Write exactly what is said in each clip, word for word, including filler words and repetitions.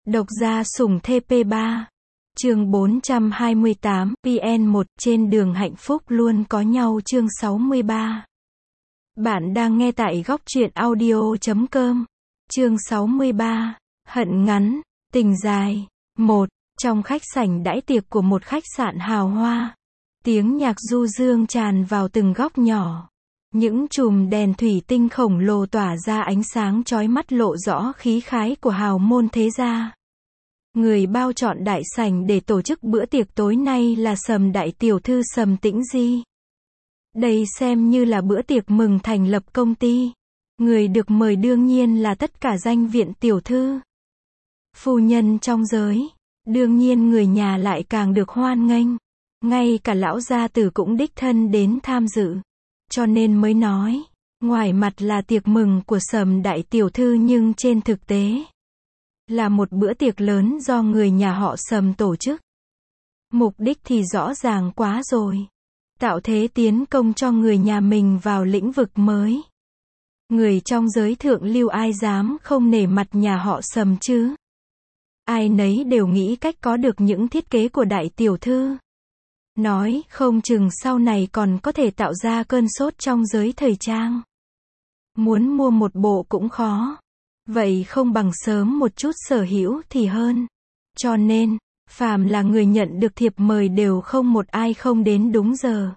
Độc gia sủng thê pê ba. Chương bốn trăm hai mươi tám, pê en một, trên đường hạnh phúc luôn có nhau chương sáu mươi ba. Bạn đang nghe tại góc truyện audio chấm com. Chương sáu mươi ba, hận ngắn, tình dài. một. Trong khách sảnh đãi tiệc của một khách sạn hào hoa, tiếng nhạc du dương tràn vào từng góc nhỏ. Những chùm đèn thủy tinh khổng lồ tỏa ra ánh sáng chói mắt lộ rõ khí khái của hào môn thế gia. Người bao trọn đại sảnh để tổ chức bữa tiệc tối nay là Sầm đại tiểu thư Sầm Tĩnh Di. Đây xem như là bữa tiệc mừng thành lập công ty. Người được mời đương nhiên là tất cả danh viện tiểu thư, phu nhân trong giới. Đương nhiên người nhà lại càng được hoan nghênh. Ngay cả lão gia tử cũng đích thân đến tham dự. Cho nên mới nói, ngoài mặt là tiệc mừng của Sầm đại tiểu thư nhưng trên thực tế là một bữa tiệc lớn do người nhà họ Sầm tổ chức. Mục đích thì rõ ràng quá rồi. Tạo thế tiến công cho người nhà mình vào lĩnh vực mới. Người trong giới thượng lưu ai dám không nể mặt nhà họ Sầm chứ? Ai nấy đều nghĩ cách có được những thiết kế của đại tiểu thư. Nói không chừng sau này còn có thể tạo ra cơn sốt trong giới thời trang. Muốn mua một bộ cũng khó. Vậy không bằng sớm một chút sở hữu thì hơn. Cho nên, phàm là người nhận được thiệp mời đều không một ai không đến đúng giờ.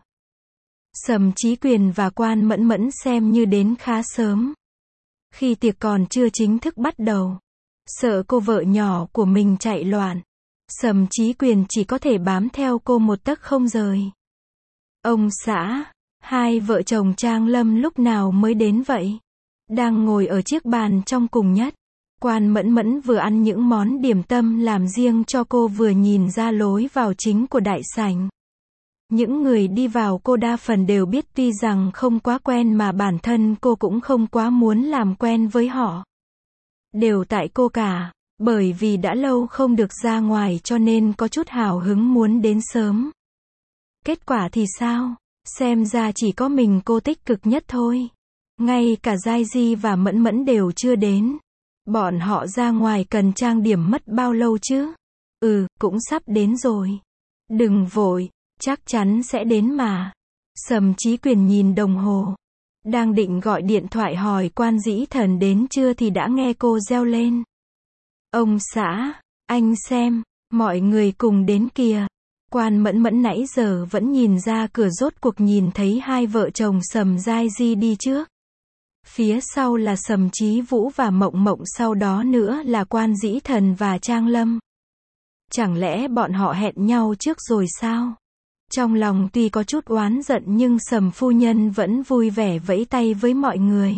Sầm Chí Quyền và Quan Mẫn Mẫn xem như đến khá sớm. Khi tiệc còn chưa chính thức bắt đầu, sợ cô vợ nhỏ của mình chạy loạn, Sầm Chí Quyền chỉ có thể bám theo cô một tấc không rời. Ông xã, hai vợ chồng Trang Lâm lúc nào mới đến vậy? Đang ngồi ở chiếc bàn trong cùng nhất. Quan Mẫn Mẫn vừa ăn những món điểm tâm làm riêng cho cô vừa nhìn ra lối vào chính của đại sảnh. Những người đi vào cô đa phần đều biết tuy rằng không quá quen mà bản thân cô cũng không quá muốn làm quen với họ. Đều tại cô cả, bởi vì đã lâu không được ra ngoài cho nên có chút hào hứng muốn đến sớm. Kết quả thì sao? Xem ra chỉ có mình cô tích cực nhất thôi. Ngay cả Giai Di và Mẫn Mẫn đều chưa đến. Bọn họ ra ngoài cần trang điểm mất bao lâu chứ? Ừ, cũng sắp đến rồi. Đừng vội, chắc chắn sẽ đến mà. Sầm Chí Quyền nhìn đồng hồ. Đang định gọi điện thoại hỏi Quan Dĩ Thần đến chưa thì đã nghe cô reo lên. Ông xã, anh xem, mọi người cùng đến kìa. Quan Mẫn Mẫn nãy giờ vẫn nhìn ra cửa rốt cuộc nhìn thấy hai vợ chồng Sầm Giai Di đi trước. Phía sau là Sầm Chí Vũ và Mộng Mộng, sau đó nữa là Quan Dĩ Thần và Trang Lâm. Chẳng lẽ bọn họ hẹn nhau trước rồi sao? Trong lòng tuy có chút oán giận nhưng Sầm phu nhân vẫn vui vẻ vẫy tay với mọi người.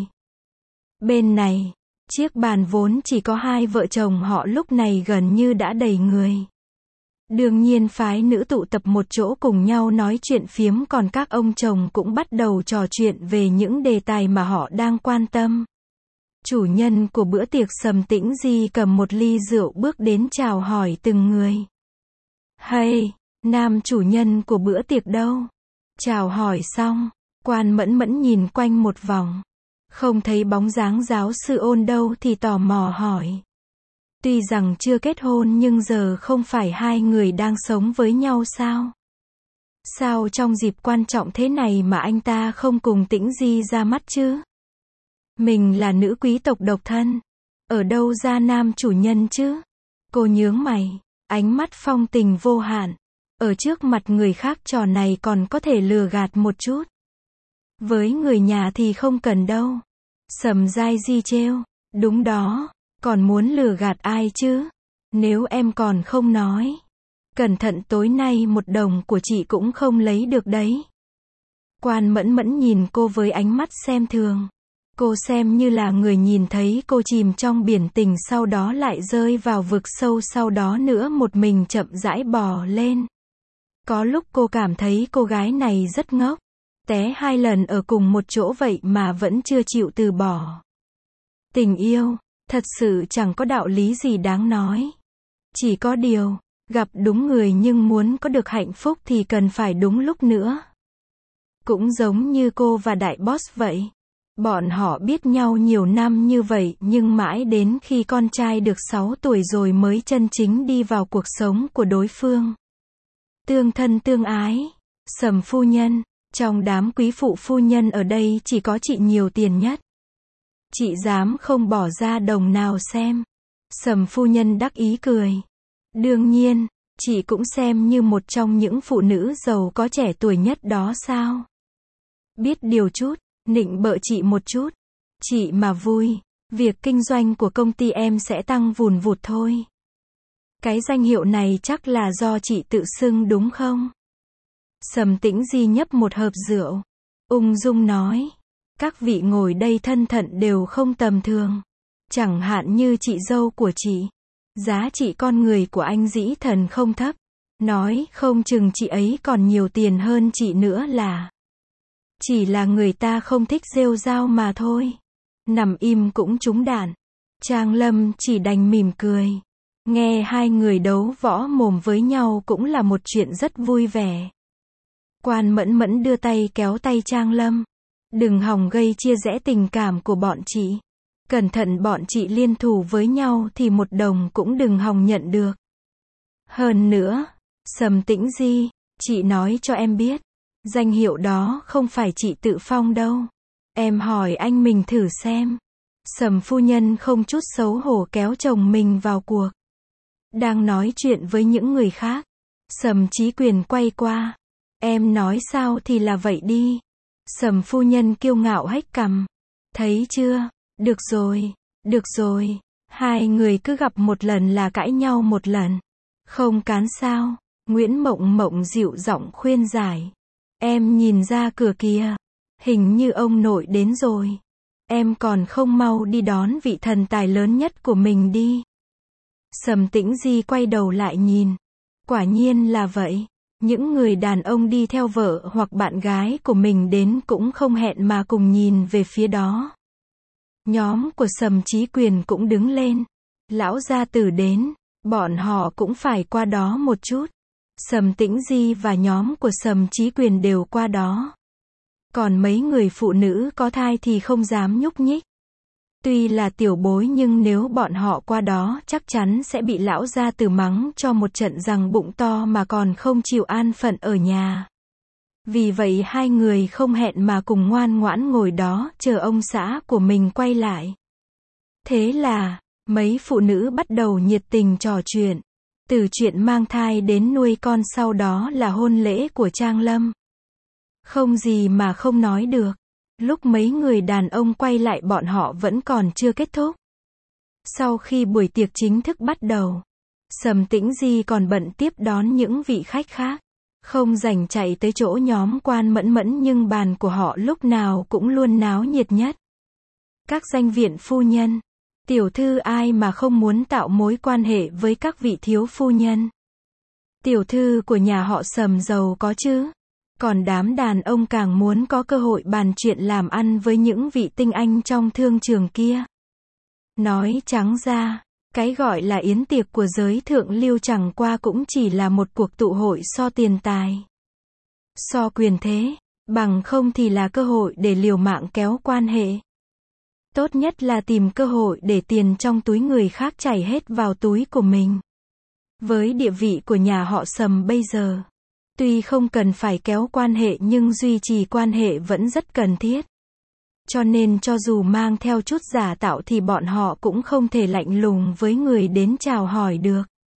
Bên này, chiếc bàn vốn chỉ có hai vợ chồng họ lúc này gần như đã đầy người. Đương nhiên phái nữ tụ tập một chỗ cùng nhau nói chuyện phiếm, còn các ông chồng cũng bắt đầu trò chuyện về những đề tài mà họ đang quan tâm. Chủ nhân của bữa tiệc Sầm Tĩnh Di cầm một ly rượu bước đến chào hỏi từng người. Hay, nam chủ nhân của bữa tiệc đâu? Chào hỏi xong, Quan Mẫn Mẫn nhìn quanh một vòng. Không thấy bóng dáng giáo sư Ôn đâu thì tò mò hỏi. Tuy rằng chưa kết hôn nhưng giờ không phải hai người đang sống với nhau sao? Sao trong dịp quan trọng thế này mà anh ta không cùng Tĩnh Di ra mắt chứ? Mình là nữ quý tộc độc thân. Ở đâu ra nam chủ nhân chứ? Cô nhướng mày, ánh mắt phong tình vô hạn. Ở trước mặt người khác trò này còn có thể lừa gạt một chút. Với người nhà thì không cần đâu. Sầm Giai Di trêu. Đúng đó. Còn muốn lừa gạt ai chứ? Nếu em còn không nói, cẩn thận tối nay một đồng của chị cũng không lấy được đấy. Quan Mẫn Mẫn nhìn cô với ánh mắt xem thường. Cô xem như là người nhìn thấy cô chìm trong biển tình sau đó lại rơi vào vực sâu, sau đó nữa một mình chậm rãi bò lên. Có lúc cô cảm thấy cô gái này rất ngốc. Té hai lần ở cùng một chỗ vậy mà vẫn chưa chịu từ bỏ. Tình yêu thật sự chẳng có đạo lý gì đáng nói. Chỉ có điều, gặp đúng người nhưng muốn có được hạnh phúc thì cần phải đúng lúc nữa. Cũng giống như cô và đại boss vậy. Bọn họ biết nhau nhiều năm như vậy nhưng mãi đến khi con trai được sáu tuổi rồi mới chân chính đi vào cuộc sống của đối phương. Tương thân tương ái. Sầm phu nhân, trong đám quý phụ phu nhân ở đây chỉ có chị nhiều tiền nhất. Chị dám không bỏ ra đồng nào xem. Sầm phu nhân đắc ý cười. Đương nhiên, chị cũng xem như một trong những phụ nữ giàu có trẻ tuổi nhất đó sao? Biết điều chút, nịnh bợ chị một chút. Chị mà vui, việc kinh doanh của công ty em sẽ tăng vùn vụt thôi. Cái danh hiệu này chắc là do chị tự xưng đúng không? Sầm Tĩnh Di nhấp một hớp rượu, ung dung nói. Các vị ngồi đây thân thận đều không tầm thường. Chẳng hạn như chị dâu của chị. Giá trị con người của anh dĩ thần không thấp. Nói không chừng chị ấy còn nhiều tiền hơn chị nữa là. Chỉ là người ta không thích rêu rao mà thôi. Nằm im cũng trúng đạn. Trang Lâm chỉ đành mỉm cười. Nghe hai người đấu võ mồm với nhau cũng là một chuyện rất vui vẻ. Quan Mẫn Mẫn đưa tay kéo tay Trang Lâm. Đừng hòng gây chia rẽ tình cảm của bọn chị. Cẩn thận bọn chị liên thủ với nhau thì một đồng cũng đừng hòng nhận được. Hơn nữa, Sầm Tĩnh Di, chị nói cho em biết, danh hiệu đó không phải chị tự phong đâu. Em hỏi anh mình thử xem. Sầm phu nhân không chút xấu hổ kéo chồng mình vào cuộc. Đang nói chuyện với những người khác. Sầm Chí Quyền quay qua. Em nói sao thì là vậy đi. Sầm phu nhân kiêu ngạo hếch cằm. Thấy chưa? Được rồi, được rồi. Hai người cứ gặp một lần là cãi nhau một lần. Không cán sao? Nguyễn Mộng Mộng dịu giọng khuyên giải. Em nhìn ra cửa kìa. Hình như ông nội đến rồi. Em còn không mau đi đón vị thần tài lớn nhất của mình đi. Sầm Tĩnh Di quay đầu lại nhìn. Quả nhiên là vậy. Những người đàn ông đi theo vợ hoặc bạn gái của mình đến cũng không hẹn mà cùng nhìn về phía đó. Nhóm của Sầm Chí Quyền cũng đứng lên. Lão gia tử đến, bọn họ cũng phải qua đó một chút. Sầm Tĩnh Di và nhóm của Sầm Chí Quyền đều qua đó. Còn mấy người phụ nữ có thai thì không dám nhúc nhích. Tuy là tiểu bối nhưng nếu bọn họ qua đó chắc chắn sẽ bị lão gia tử mắng cho một trận rằng bụng to mà còn không chịu an phận ở nhà. Vì vậy hai người không hẹn mà cùng ngoan ngoãn ngồi đó chờ ông xã của mình quay lại. Thế là, mấy phụ nữ bắt đầu nhiệt tình trò chuyện. Từ chuyện mang thai đến nuôi con sau đó là hôn lễ của Trang Lâm. Không gì mà không nói được. Lúc mấy người đàn ông quay lại bọn họ vẫn còn chưa kết thúc. Sau khi buổi tiệc chính thức bắt đầu, Sầm Tĩnh Di còn bận tiếp đón những vị khách khác. Không rảnh chạy tới chỗ nhóm Quan Mẫn Mẫn nhưng bàn của họ lúc nào cũng luôn náo nhiệt nhất. Các danh viện phu nhân, tiểu thư ai mà không muốn tạo mối quan hệ với các vị thiếu phu nhân. Tiểu thư của nhà họ Sầm giàu có chứ. Còn đám đàn ông càng muốn có cơ hội bàn chuyện làm ăn với những vị tinh anh trong thương trường kia. Nói trắng ra, cái gọi là yến tiệc của giới thượng lưu chẳng qua cũng chỉ là một cuộc tụ hội so tiền tài. So quyền thế, bằng không thì là cơ hội để liều mạng kéo quan hệ. Tốt nhất là tìm cơ hội để tiền trong túi người khác chảy hết vào túi của mình. Với địa vị của nhà họ Sầm bây giờ, tuy không cần phải kéo quan hệ nhưng duy trì quan hệ vẫn rất cần thiết. Cho nên cho dù mang theo chút giả tạo thì bọn họ cũng không thể lạnh lùng với người đến chào hỏi được.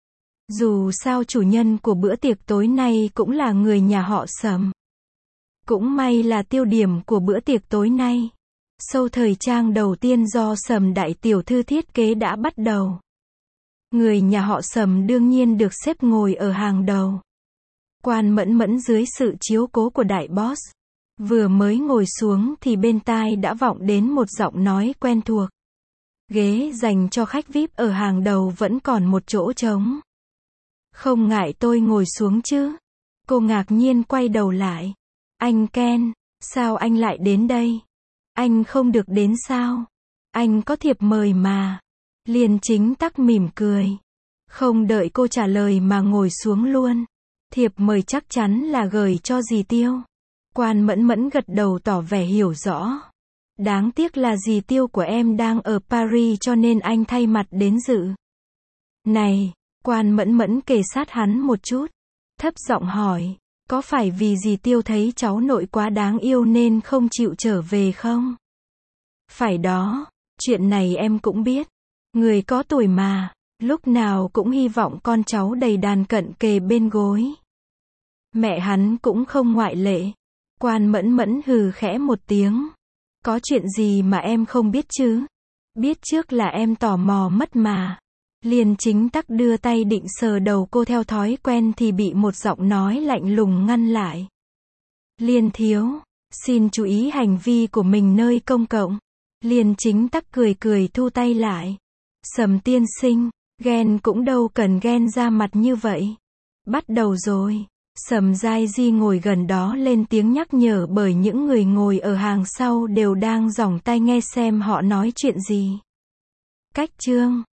Dù sao chủ nhân của bữa tiệc tối nay cũng là người nhà họ Sầm. Cũng may là tiêu điểm của bữa tiệc tối nay. Show thời trang đầu tiên do Sầm đại tiểu thư thiết kế đã bắt đầu. Người nhà họ Sầm đương nhiên được xếp ngồi ở hàng đầu. Quan Mẫn Mẫn dưới sự chiếu cố của đại boss. Vừa mới ngồi xuống thì bên tai đã vọng đến một giọng nói quen thuộc. Ghế dành cho khách vi ai pi ở hàng đầu vẫn còn một chỗ trống. Không ngại tôi ngồi xuống chứ? Cô ngạc nhiên quay đầu lại. Anh Ken, sao anh lại đến đây? Anh không được đến sao? Anh có thiệp mời mà. Liền chính tắc mỉm cười. Không đợi cô trả lời mà ngồi xuống luôn. Thiệp mời chắc chắn là gửi cho dì Tiêu. Quan Mẫn Mẫn gật đầu tỏ vẻ hiểu rõ. Đáng tiếc là dì Tiêu của em đang ở Paris cho nên anh thay mặt đến dự. Này, Quan Mẫn Mẫn kề sát hắn một chút, thấp giọng hỏi, có phải vì dì Tiêu thấy cháu nội quá đáng yêu nên không chịu trở về không? Phải đó, chuyện này em cũng biết. Người có tuổi mà, lúc nào cũng hy vọng con cháu đầy đàn cận kề bên gối. Mẹ hắn cũng không ngoại lệ. Quan Mẫn Mẫn hừ khẽ một tiếng. Có chuyện gì mà em không biết chứ? Biết trước là em tò mò mất mà. Liền Chính Tắc đưa tay định sờ đầu cô theo thói quen thì bị một giọng nói lạnh lùng ngăn lại. Liên thiếu, xin chú ý hành vi của mình nơi công cộng. Liền Chính Tắc cười cười thu tay lại. Sầm tiên sinh, ghen cũng đâu cần ghen ra mặt như vậy. Bắt đầu rồi. Sầm Giai Di ngồi gần đó lên tiếng nhắc nhở bởi những người ngồi ở hàng sau đều đang giỏng tai nghe xem họ nói chuyện gì. Cách chương